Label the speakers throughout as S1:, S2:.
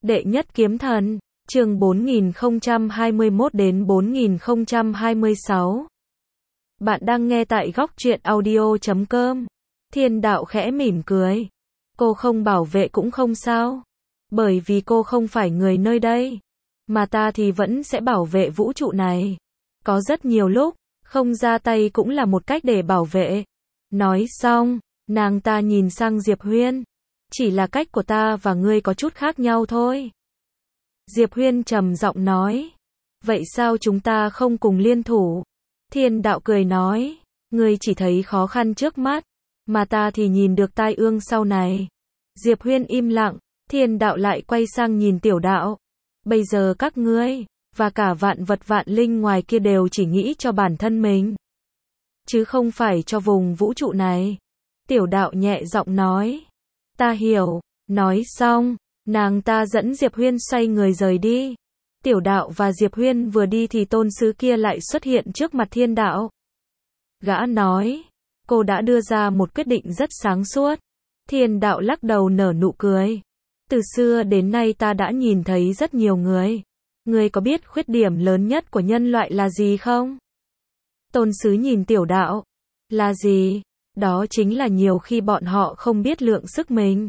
S1: Đệ nhất kiếm thần, chương 4021 đến 4026. Bạn đang nghe tại góc truyện audio.com. Thiên đạo khẽ mỉm cười. Cô không bảo vệ cũng không sao. Bởi vì cô không phải người nơi đây. Mà ta thì vẫn sẽ bảo vệ vũ trụ này. Có rất nhiều lúc, không ra tay cũng là một cách để bảo vệ. Nói xong, nàng ta nhìn sang Diệp Huyên. Chỉ là cách của ta và ngươi có chút khác nhau thôi. Diệp Huyên trầm giọng nói. Vậy sao chúng ta không cùng liên thủ? Thiên đạo cười nói. Ngươi chỉ thấy khó khăn trước mắt, mà ta thì nhìn được tai ương sau này. Diệp Huyên im lặng, thiên đạo lại quay sang nhìn tiểu đạo. Bây giờ các ngươi, và cả vạn vật vạn linh ngoài kia đều chỉ nghĩ cho bản thân mình. Chứ không phải cho vùng vũ trụ này. Tiểu đạo nhẹ giọng nói. Ta hiểu. Nói xong, nàng ta dẫn Diệp Huyên xoay người rời đi. Tiểu đạo và Diệp Huyên vừa đi thì tôn sứ kia lại xuất hiện trước mặt thiên đạo. Gã nói, cô đã đưa ra một quyết định rất sáng suốt. Thiên đạo lắc đầu nở nụ cười. Từ xưa đến nay ta đã nhìn thấy rất nhiều người. Ngươi có biết khuyết điểm lớn nhất của nhân loại là gì không? Tôn sứ nhìn tiểu đạo. Là gì? Đó chính là nhiều khi bọn họ không biết lượng sức mình.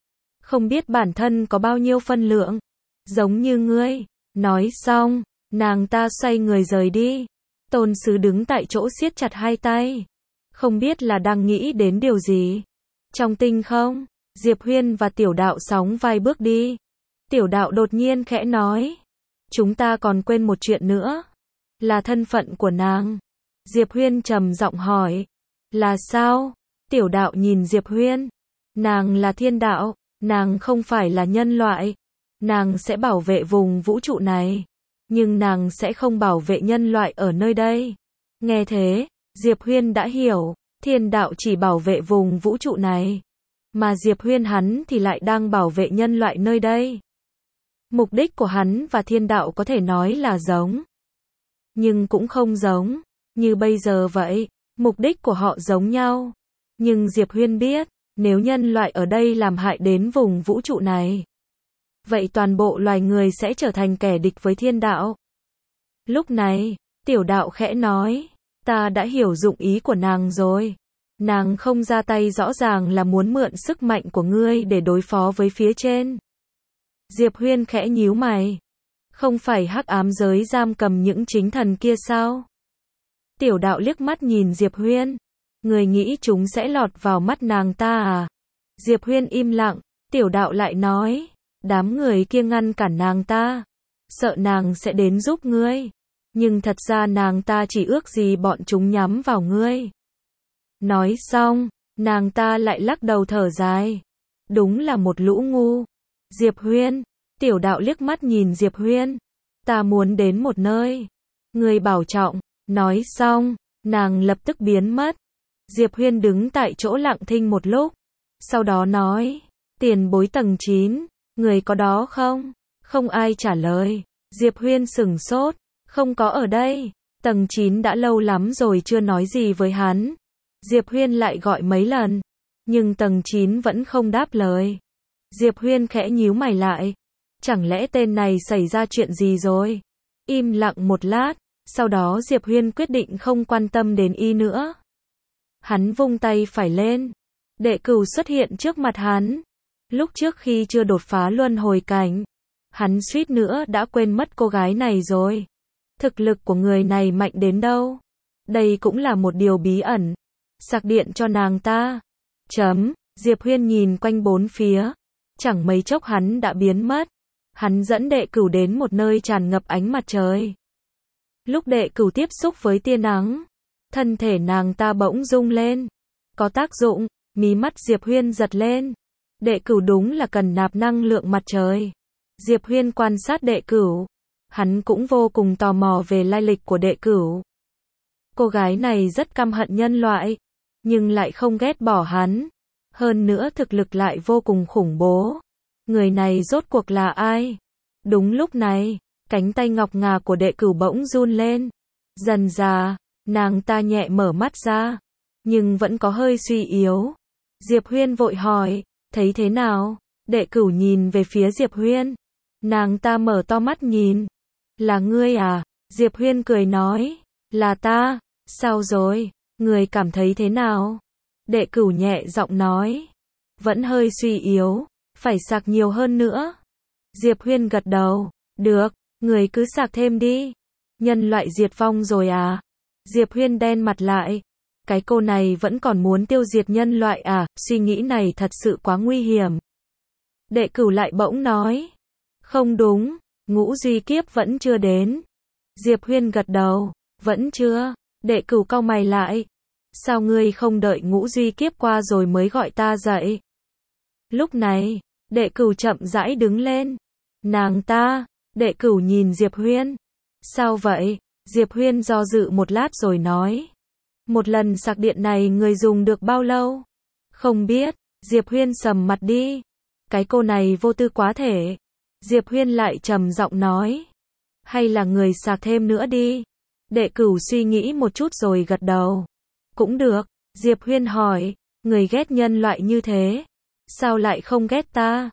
S1: Không biết bản thân có bao nhiêu phân lượng. Giống như ngươi. Nói xong, nàng ta xoay người rời đi. Tôn sứ đứng tại chỗ siết chặt hai tay. Không biết là đang nghĩ đến điều gì. Trong tinh không, Diệp Huyên và tiểu đạo sóng vai bước đi. Tiểu đạo đột nhiên khẽ nói. Chúng ta còn quên một chuyện nữa. Là thân phận của nàng. Diệp Huyên trầm giọng hỏi. Là sao? Tiểu đạo nhìn Diệp Huyên. Nàng là thiên đạo. Nàng không phải là nhân loại. Nàng sẽ bảo vệ vùng vũ trụ này. Nhưng nàng sẽ không bảo vệ nhân loại ở nơi đây. Nghe thế, Diệp Huyên đã hiểu. Thiên đạo chỉ bảo vệ vùng vũ trụ này. Mà Diệp Huyên hắn thì lại đang bảo vệ nhân loại nơi đây. Mục đích của hắn và thiên đạo có thể nói là giống. Nhưng cũng không giống. Như bây giờ vậy, mục đích của họ giống nhau. Nhưng Diệp Huyên biết, nếu nhân loại ở đây làm hại đến vùng vũ trụ này, vậy toàn bộ loài người sẽ trở thành kẻ địch với thiên đạo. Lúc này, tiểu đạo khẽ nói, ta đã hiểu dụng ý của nàng rồi. Nàng không ra tay rõ ràng là muốn mượn sức mạnh của ngươi để đối phó với phía trên. Diệp Huyên khẽ nhíu mày. Không phải hắc ám giới giam cầm những chính thần kia sao? Tiểu đạo liếc mắt nhìn Diệp Huyên. Người nghĩ chúng sẽ lọt vào mắt nàng ta à? Diệp Huyên im lặng, tiểu đạo lại nói. Đám người kia ngăn cản nàng ta. Sợ nàng sẽ đến giúp ngươi. Nhưng thật ra nàng ta chỉ ước gì bọn chúng nhắm vào ngươi. Nói xong, nàng ta lại lắc đầu thở dài. Đúng là một lũ ngu. Diệp Huyên, tiểu đạo liếc mắt nhìn Diệp Huyên. Ta muốn đến một nơi. Ngươi bảo trọng. Nói xong, nàng lập tức biến mất. Diệp Huyên đứng tại chỗ lặng thinh một lúc. Sau đó nói, tiền bối tầng 9, người có đó không? Không ai trả lời. Diệp Huyên sửng sốt, không có ở đây. Tầng 9 đã lâu lắm rồi chưa nói gì với hắn. Diệp Huyên lại gọi mấy lần, nhưng tầng 9 vẫn không đáp lời. Diệp Huyên khẽ nhíu mày lại. Chẳng lẽ tên này xảy ra chuyện gì rồi? Im lặng một lát, sau đó Diệp Huyên quyết định không quan tâm đến y nữa. Hắn vung tay phải lên. Đệ cửu xuất hiện trước mặt hắn. Lúc trước khi chưa đột phá luân hồi cảnh, hắn suýt nữa đã quên mất cô gái này rồi. Thực lực của người này mạnh đến đâu? Đây cũng là một điều bí ẩn. Sạc điện cho nàng ta. Diệp Huyên nhìn quanh bốn phía. Chẳng mấy chốc hắn đã biến mất. Hắn dẫn đệ cửu đến một nơi tràn ngập ánh mặt trời. Lúc đệ cửu tiếp xúc với tia nắng, thân thể nàng ta bỗng rung lên. Có tác dụng, mí mắt Diệp Huyên giật lên. Đệ cửu đúng là cần nạp năng lượng mặt trời. Diệp Huyên quan sát đệ cửu. Hắn cũng vô cùng tò mò về lai lịch của đệ cửu. Cô gái này rất căm hận nhân loại, nhưng lại không ghét bỏ hắn. Hơn nữa thực lực lại vô cùng khủng bố. Người này rốt cuộc là ai? Đúng lúc này, cánh tay ngọc ngà của đệ cửu bỗng run lên. Dần dà, nàng ta nhẹ mở mắt ra, nhưng vẫn có hơi suy yếu. Diệp Huyên vội hỏi, thấy thế nào? Đệ cửu nhìn về phía Diệp Huyên. Nàng ta mở to mắt nhìn. Là ngươi à? Diệp Huyên cười nói. Là ta. Sao rồi? Người cảm thấy thế nào? Đệ Cửu nhẹ giọng nói. Vẫn hơi suy yếu, phải sạc nhiều hơn nữa. Diệp Huyên gật đầu. Được, người cứ sạc thêm đi. Nhân loại diệt vong rồi à? Diệp Huyên đen mặt lại. Cái cô này vẫn còn muốn tiêu diệt nhân loại à? Suy nghĩ này thật sự quá nguy hiểm. Đệ Cửu lại bỗng nói. Không đúng, ngũ duy kiếp vẫn chưa đến. Diệp Huyên gật đầu. Vẫn chưa. Đệ Cửu cau mày lại. Sao ngươi không đợi ngũ duy kiếp qua rồi mới gọi ta dậy? Lúc này, Đệ Cửu chậm rãi đứng lên. Nàng ta. Đệ Cửu nhìn Diệp Huyên. Sao vậy? Diệp Huyên do dự một lát rồi nói. Một lần sạc điện này người dùng được bao lâu? Không biết. Diệp Huyên sầm mặt đi. Cái cô này vô tư quá thể. Diệp Huyên lại trầm giọng nói. Hay là người sạc thêm nữa đi. Đệ Cửu suy nghĩ một chút rồi gật đầu. Cũng được. Diệp Huyên hỏi. Người ghét nhân loại như thế. Sao lại không ghét ta?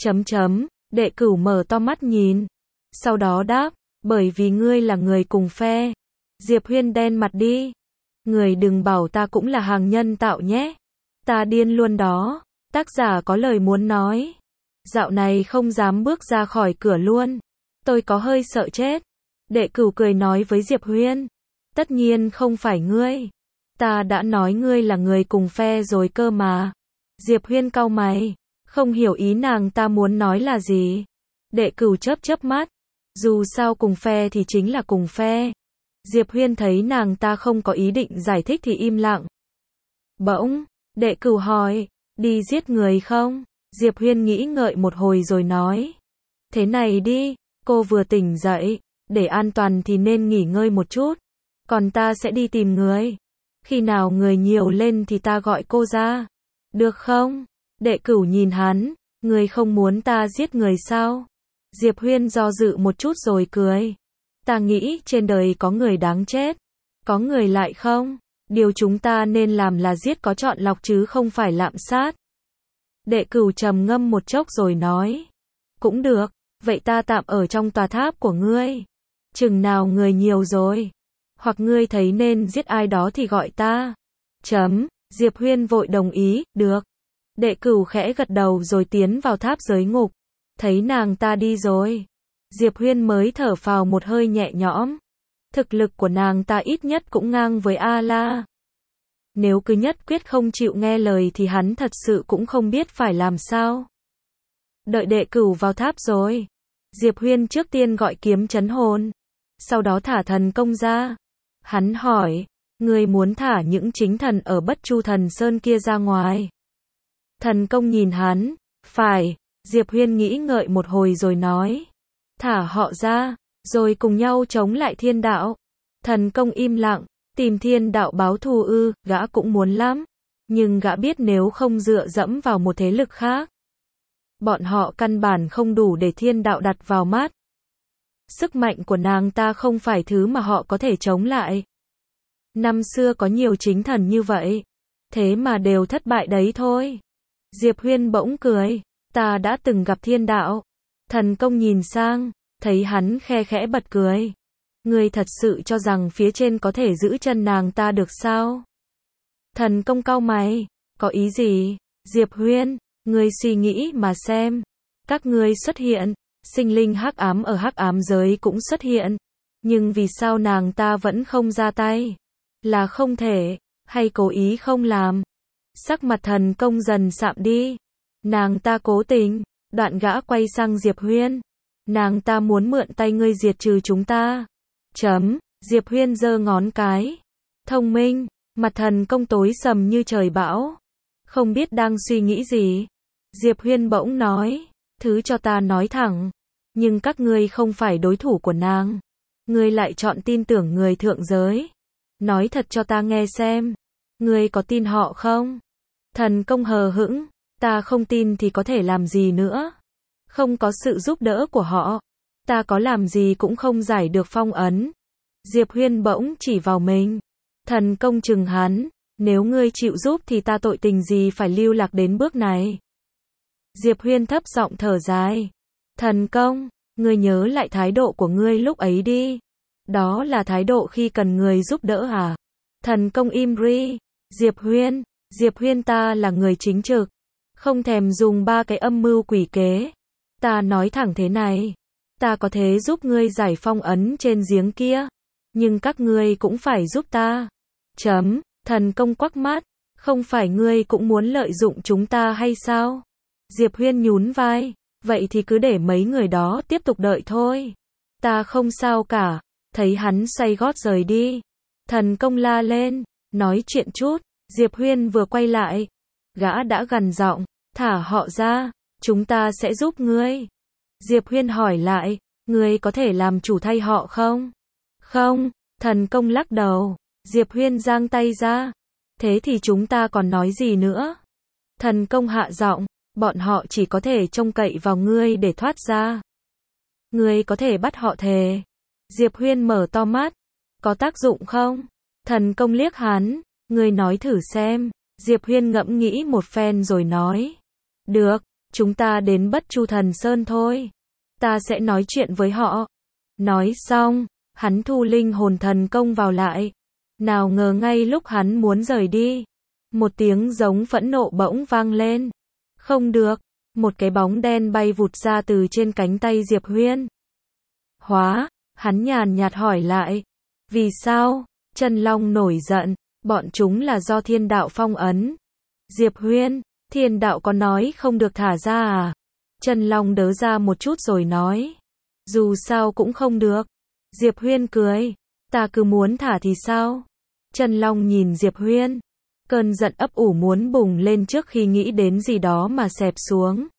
S1: Đệ Cửu mở to mắt nhìn. Sau đó đáp. Bởi vì ngươi là người cùng phe. Diệp Huyên đen mặt đi. Người đừng bảo ta cũng là hàng nhân tạo nhé. Ta điên luôn đó. Tác giả có lời muốn nói. Dạo này không dám bước ra khỏi cửa luôn. Tôi có hơi sợ chết. Đệ Cửu cười nói với Diệp Huyên. Tất nhiên không phải ngươi. Ta đã nói ngươi là người cùng phe rồi cơ mà. Diệp Huyên cau mày. Không hiểu ý nàng ta muốn nói là gì. Đệ Cửu chớp mắt. Dù sao cùng phe thì chính là cùng phe. Diệp Huyên thấy nàng ta không có ý định giải thích thì im lặng. Bỗng, Đệ Cửu hỏi. Đi giết người không? Diệp Huyên nghĩ ngợi một hồi rồi nói. Thế này đi, cô vừa tỉnh dậy. Để an toàn thì nên nghỉ ngơi một chút. Còn ta sẽ đi tìm người. Khi nào người nhiều lên thì ta gọi cô ra. Được không? Đệ Cửu nhìn hắn. Người không muốn ta giết người sao? Diệp Huyên do dự một chút rồi cười. Ta nghĩ trên đời có người đáng chết. Có người lại không? Điều chúng ta nên làm là giết có chọn lọc chứ không phải lạm sát. Đệ Cửu trầm ngâm một chốc rồi nói. Cũng được, vậy ta tạm ở trong tòa tháp của ngươi. Chừng nào người nhiều rồi. Hoặc ngươi thấy nên giết ai đó thì gọi ta. Diệp Huyên vội đồng ý, được. Đệ Cửu khẽ gật đầu rồi tiến vào tháp giới ngục. Thấy nàng ta đi rồi. Diệp Huyên mới thở phào một hơi nhẹ nhõm. Thực lực của nàng ta ít nhất cũng ngang với A-la. Nếu cứ nhất quyết không chịu nghe lời thì hắn thật sự cũng không biết phải làm sao. Đợi Đệ Cửu vào tháp rồi. Diệp Huyên trước tiên gọi kiếm trấn hồn. Sau đó thả thần công ra. Hắn hỏi. Ngươi muốn thả những chính thần ở Bất Chu Thần Sơn kia ra ngoài? Thần công nhìn hắn. Phải. Diệp Huyên nghĩ ngợi một hồi rồi nói. Thả họ ra. Rồi cùng nhau chống lại thiên đạo. Thần công im lặng. Tìm thiên đạo báo thù ư? Gã cũng muốn lắm. Nhưng gã biết nếu không dựa dẫm vào một thế lực khác. Bọn họ căn bản không đủ để thiên đạo đặt vào mắt. Sức mạnh của nàng ta không phải thứ mà họ có thể chống lại. Năm xưa có nhiều chính thần như vậy. Thế mà đều thất bại đấy thôi. Diệp Huyên bỗng cười. Ta đã từng gặp thiên đạo. Thần công nhìn sang. Thấy hắn khe khẽ bật cười. Ngươi thật sự cho rằng phía trên có thể giữ chân nàng ta được sao? Thần công cau mày. Có ý gì? Diệp Huyên. Ngươi suy nghĩ mà xem. Các ngươi xuất hiện. Sinh linh hắc ám ở hắc ám giới cũng xuất hiện. Nhưng vì sao nàng ta vẫn không ra tay? Là không thể. Hay cố ý không làm? Sắc mặt thần công dần sạm đi. Nàng ta cố tình. Đoạn gã quay sang Diệp Huyên. Nàng ta muốn mượn tay ngươi diệt trừ chúng ta. Diệp Huyên giơ ngón cái. Thông minh. Mặt thần công tối sầm như trời bão. Không biết đang suy nghĩ gì. Diệp Huyên bỗng nói. Thứ cho ta nói thẳng. Nhưng các ngươi không phải đối thủ của nàng. Ngươi lại chọn tin tưởng người thượng giới. Nói thật cho ta nghe xem. Ngươi có tin họ không? Thần công hờ hững. Ta không tin thì có thể làm gì nữa. Không có sự giúp đỡ của họ. Ta có làm gì cũng không giải được phong ấn. Diệp Huyên bỗng chỉ vào mình. Thần công trừng hắn. Nếu ngươi chịu giúp thì ta tội tình gì phải lưu lạc đến bước này. Diệp Huyên thấp giọng thở dài. Thần công, ngươi nhớ lại thái độ của ngươi lúc ấy đi. Đó là thái độ khi cần người giúp đỡ à? Thần công im ri. Diệp Huyên ta là người chính trực. Không thèm dùng ba cái âm mưu quỷ kế. Ta nói thẳng thế này. Ta có thể giúp ngươi giải phong ấn trên giếng kia. Nhưng các ngươi cũng phải giúp ta. Thần công quắc mắt. Không phải ngươi cũng muốn lợi dụng chúng ta hay sao? Diệp Huyên nhún vai. Vậy thì cứ để mấy người đó tiếp tục đợi thôi. Ta không sao cả. Thấy hắn xoay gót rời đi. Thần công la lên. Nói chuyện chút. Diệp Huyên vừa quay lại. Gã đã gằn giọng. Thả họ ra. Chúng ta sẽ giúp ngươi. Diệp Huyên hỏi lại. Ngươi có thể làm chủ thay họ không? Không. Thần công lắc đầu. Diệp Huyên giang tay ra. Thế thì chúng ta còn nói gì nữa? Thần công hạ giọng. Bọn họ chỉ có thể trông cậy vào ngươi để thoát ra. Ngươi có thể bắt họ thề. Diệp Huyên mở to mắt. Có tác dụng không? Thần công liếc hắn. Ngươi nói thử xem. Diệp Huyên ngẫm nghĩ một phen rồi nói. Được, chúng ta đến Bất Chu Thần Sơn thôi. Ta sẽ nói chuyện với họ. Nói xong, hắn thu linh hồn thần công vào lại. Nào ngờ ngay lúc hắn muốn rời đi. Một tiếng giống phẫn nộ bỗng vang lên. Không được, một cái bóng đen bay vụt ra từ trên cánh tay Diệp Huyên. Hắn nhàn nhạt hỏi lại. Vì sao? Chân Long nổi giận. Bọn chúng là do thiên đạo phong ấn. Diệp Huyên, thiên đạo có nói không được thả ra à? Chân Long đớ ra một chút rồi nói. Dù sao cũng không được. Diệp Huyên cười. Ta cứ muốn thả thì sao? Chân Long nhìn Diệp Huyên. Cơn giận ấp ủ muốn bùng lên trước khi nghĩ đến gì đó mà xẹp xuống.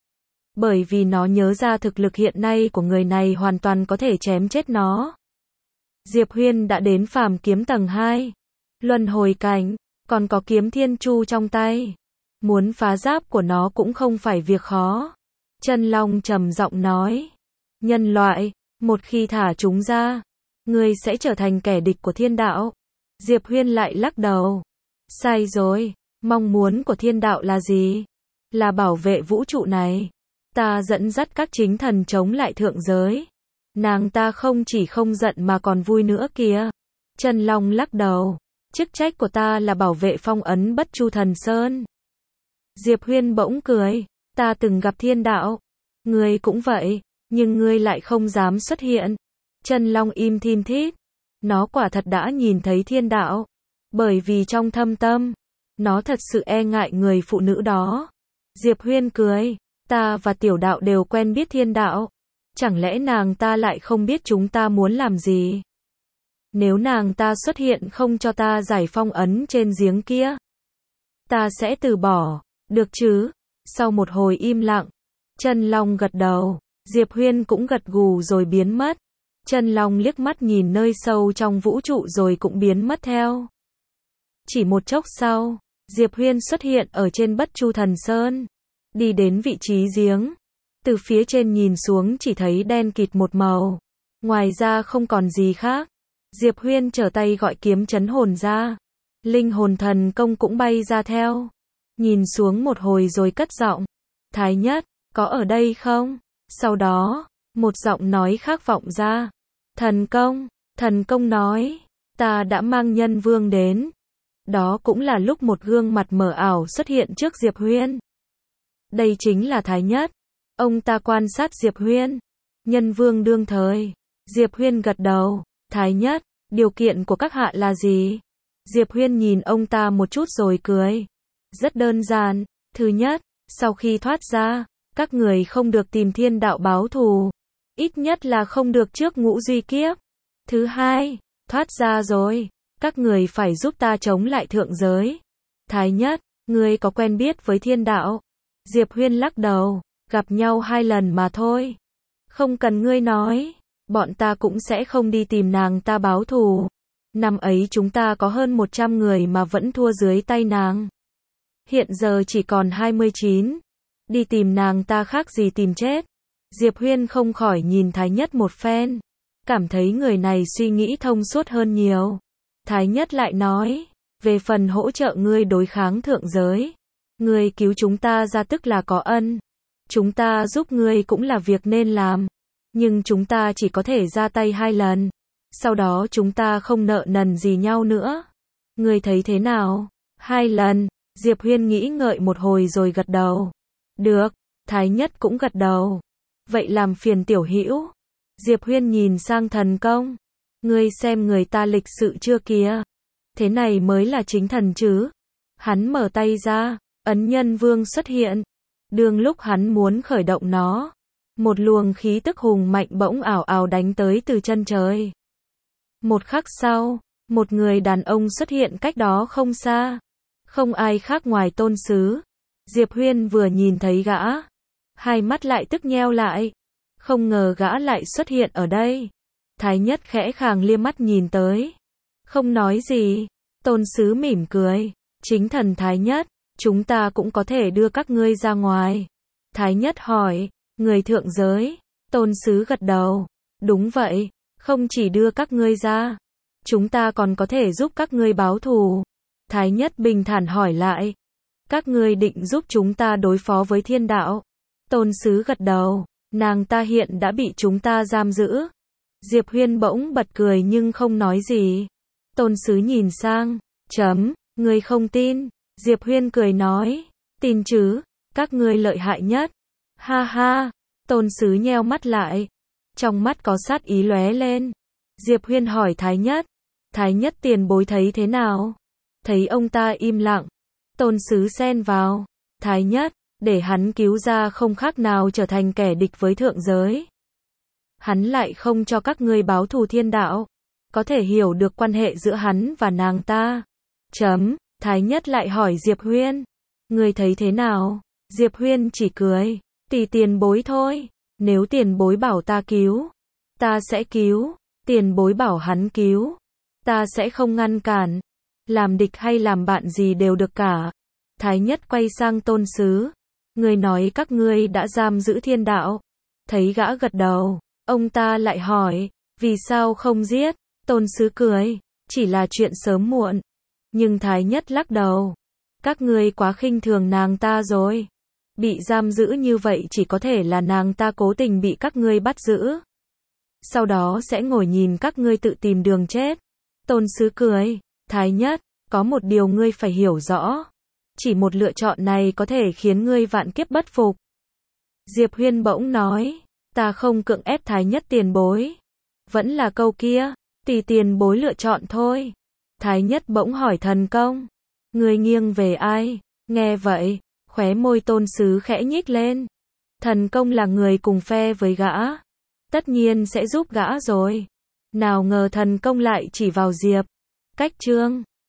S1: Bởi vì nó nhớ ra thực lực hiện nay của người này hoàn toàn có thể chém chết nó. Diệp Huyên đã đến phàm kiếm tầng 2. Luân hồi cảnh, còn có kiếm thiên chu trong tay. Muốn phá giáp của nó cũng không phải việc khó. Chân Long trầm giọng nói. Nhân loại, một khi thả chúng ra, ngươi sẽ trở thành kẻ địch của thiên đạo. Diệp Huyên lại lắc đầu. Sai rồi, mong muốn của thiên đạo là gì? Là bảo vệ vũ trụ này. Ta dẫn dắt các chính thần chống lại thượng giới. Nàng ta không chỉ không giận mà còn vui nữa kìa. Chân Long lắc đầu. Chức trách của ta là bảo vệ phong ấn Bất Chu Thần Sơn. Diệp Huyên bỗng cười. Ta từng gặp thiên đạo. Ngươi cũng vậy, nhưng ngươi lại không dám xuất hiện. Chân Long im thin thít. Nó quả thật đã nhìn thấy thiên đạo. Bởi vì trong thâm tâm, nó thật sự e ngại người phụ nữ đó. Diệp Huyên cười. Ta và tiểu đạo đều quen biết thiên đạo. Chẳng lẽ nàng ta lại không biết chúng ta muốn làm gì? Nếu nàng ta xuất hiện không cho ta giải phong ấn trên giếng kia, ta sẽ từ bỏ, được chứ? Sau một hồi im lặng, Chân Long gật đầu, Diệp Huyên cũng gật gù rồi biến mất. Chân Long liếc mắt nhìn nơi sâu trong vũ trụ rồi cũng biến mất theo. Chỉ một chốc sau, Diệp Huyên xuất hiện ở trên Bất Chu Thần Sơn, đi đến vị trí giếng. Từ phía trên nhìn xuống chỉ thấy đen kịt một màu. Ngoài ra không còn gì khác. Diệp Huyên trở tay gọi kiếm trấn hồn ra. Linh hồn thần công cũng bay ra theo. Nhìn xuống một hồi rồi cất giọng. Thái Nhất, có ở đây không? Sau đó, một giọng nói khác vọng ra. Thần công nói. Ta đã mang Nhân Vương đến. Đó cũng là lúc một gương mặt mờ ảo xuất hiện trước Diệp Huyên. Đây chính là Thái Nhất. Ông ta quan sát Diệp Huyên. Nhân Vương đương thời. Diệp Huyên gật đầu. Thái Nhất, điều kiện của các hạ là gì? Diệp Huyên nhìn ông ta một chút rồi cười. Rất đơn giản. Thứ nhất, sau khi thoát ra, các người không được tìm thiên đạo báo thù. Ít nhất là không được trước Ngũ Duy Kiếp. Thứ hai, thoát ra rồi, các người phải giúp ta chống lại thượng giới. Thái Nhất, ngươi có quen biết với thiên đạo? Diệp Huyên lắc đầu. Gặp nhau 2 lần mà thôi. Không cần ngươi nói. Bọn ta cũng sẽ không đi tìm nàng ta báo thù. Năm ấy chúng ta có hơn 100 người mà vẫn thua dưới tay nàng. Hiện giờ chỉ còn 29. Đi tìm nàng ta khác gì tìm chết. Diệp Huyên không khỏi nhìn Thái Nhất một phen. Cảm thấy người này suy nghĩ thông suốt hơn nhiều. Thái Nhất lại nói. Về phần hỗ trợ ngươi đối kháng thượng giới. Ngươi cứu chúng ta ra tức là có ân. Chúng ta giúp ngươi cũng là việc nên làm. Nhưng chúng ta chỉ có thể ra tay 2 lần. Sau đó chúng ta không nợ nần gì nhau nữa. Ngươi thấy thế nào? 2 lần. Diệp Huyên nghĩ ngợi một hồi rồi gật đầu. Được. Thái Nhất cũng gật đầu. Vậy làm phiền tiểu hữu. Diệp Huyên nhìn sang Thần Công. Ngươi xem người ta lịch sự chưa kìa. Thế này mới là chính thần chứ. Hắn mở tay ra. Ấn Nhân Vương xuất hiện. Đương lúc hắn muốn khởi động nó, một luồng khí tức hùng mạnh bỗng ảo ảo đánh tới từ chân trời. Một khắc sau, một người đàn ông xuất hiện cách đó không xa. Không ai khác ngoài Tôn Sứ. Diệp Huyên vừa nhìn thấy gã, hai mắt lại tức nheo lại. Không ngờ gã lại xuất hiện ở đây. Thái Nhất khẽ khàng liếc mắt nhìn tới. Không nói gì. Tôn Sứ mỉm cười. Chính thần Thái Nhất, chúng ta cũng có thể đưa các ngươi ra ngoài. Thái Nhất hỏi, người thượng giới. Tôn Sứ gật đầu. Đúng vậy, không chỉ đưa các ngươi ra, chúng ta còn có thể giúp các ngươi báo thù. Thái Nhất bình thản hỏi lại, các ngươi định giúp chúng ta đối phó với thiên đạo? Tôn Sứ gật đầu, nàng ta hiện đã bị chúng ta giam giữ. Diệp Huyên bỗng bật cười nhưng không nói gì. Tôn Sứ nhìn sang, ngươi không tin? Diệp Huyên cười nói, tin chứ, các ngươi lợi hại nhất. Ha ha, Tôn Sứ nheo mắt lại. Trong mắt có sát ý lóe lên. Diệp Huyên hỏi Thái Nhất tiền bối thấy thế nào? Thấy ông ta im lặng. Tôn Sứ xen vào. Thái Nhất, để hắn cứu ra không khác nào trở thành kẻ địch với thượng giới. Hắn lại không cho các ngươi báo thù thiên đạo. Có thể hiểu được quan hệ giữa hắn và nàng ta. Thái Nhất lại hỏi Diệp Huyên. Ngươi thấy thế nào? Diệp Huyên chỉ cười. Tùy tiền bối thôi. Nếu tiền bối bảo ta cứu, ta sẽ cứu. Tiền bối bảo hắn cứu, ta sẽ không ngăn cản. Làm địch hay làm bạn gì đều được cả. Thái Nhất quay sang Tôn Sứ. Ngươi nói các ngươi đã giam giữ thiên đạo. Thấy gã gật đầu, ông ta lại hỏi, vì sao không giết? Tôn Sứ cười, chỉ là chuyện sớm muộn. Nhưng Thái Nhất lắc đầu. Các ngươi quá khinh thường nàng ta rồi. Bị giam giữ như vậy chỉ có thể là nàng ta cố tình bị các ngươi bắt giữ. Sau đó sẽ ngồi nhìn các ngươi tự tìm đường chết. Tôn Sứ cười. Thái Nhất, có một điều ngươi phải hiểu rõ. Chỉ một lựa chọn này có thể khiến ngươi vạn kiếp bất phục. Diệp Huyên bỗng nói. Ta không cưỡng ép Thái Nhất tiền bối. Vẫn là câu kia. Tùy tiền bối lựa chọn thôi. Thái Nhất bỗng hỏi Thần Công. Ngươi nghiêng về ai? Nghe vậy, khóe môi Tôn Sứ khẽ nhích lên. Thần Công là người cùng phe với gã. Tất nhiên sẽ giúp gã rồi. Nào ngờ Thần Công lại chỉ vào Diệp. Cách chương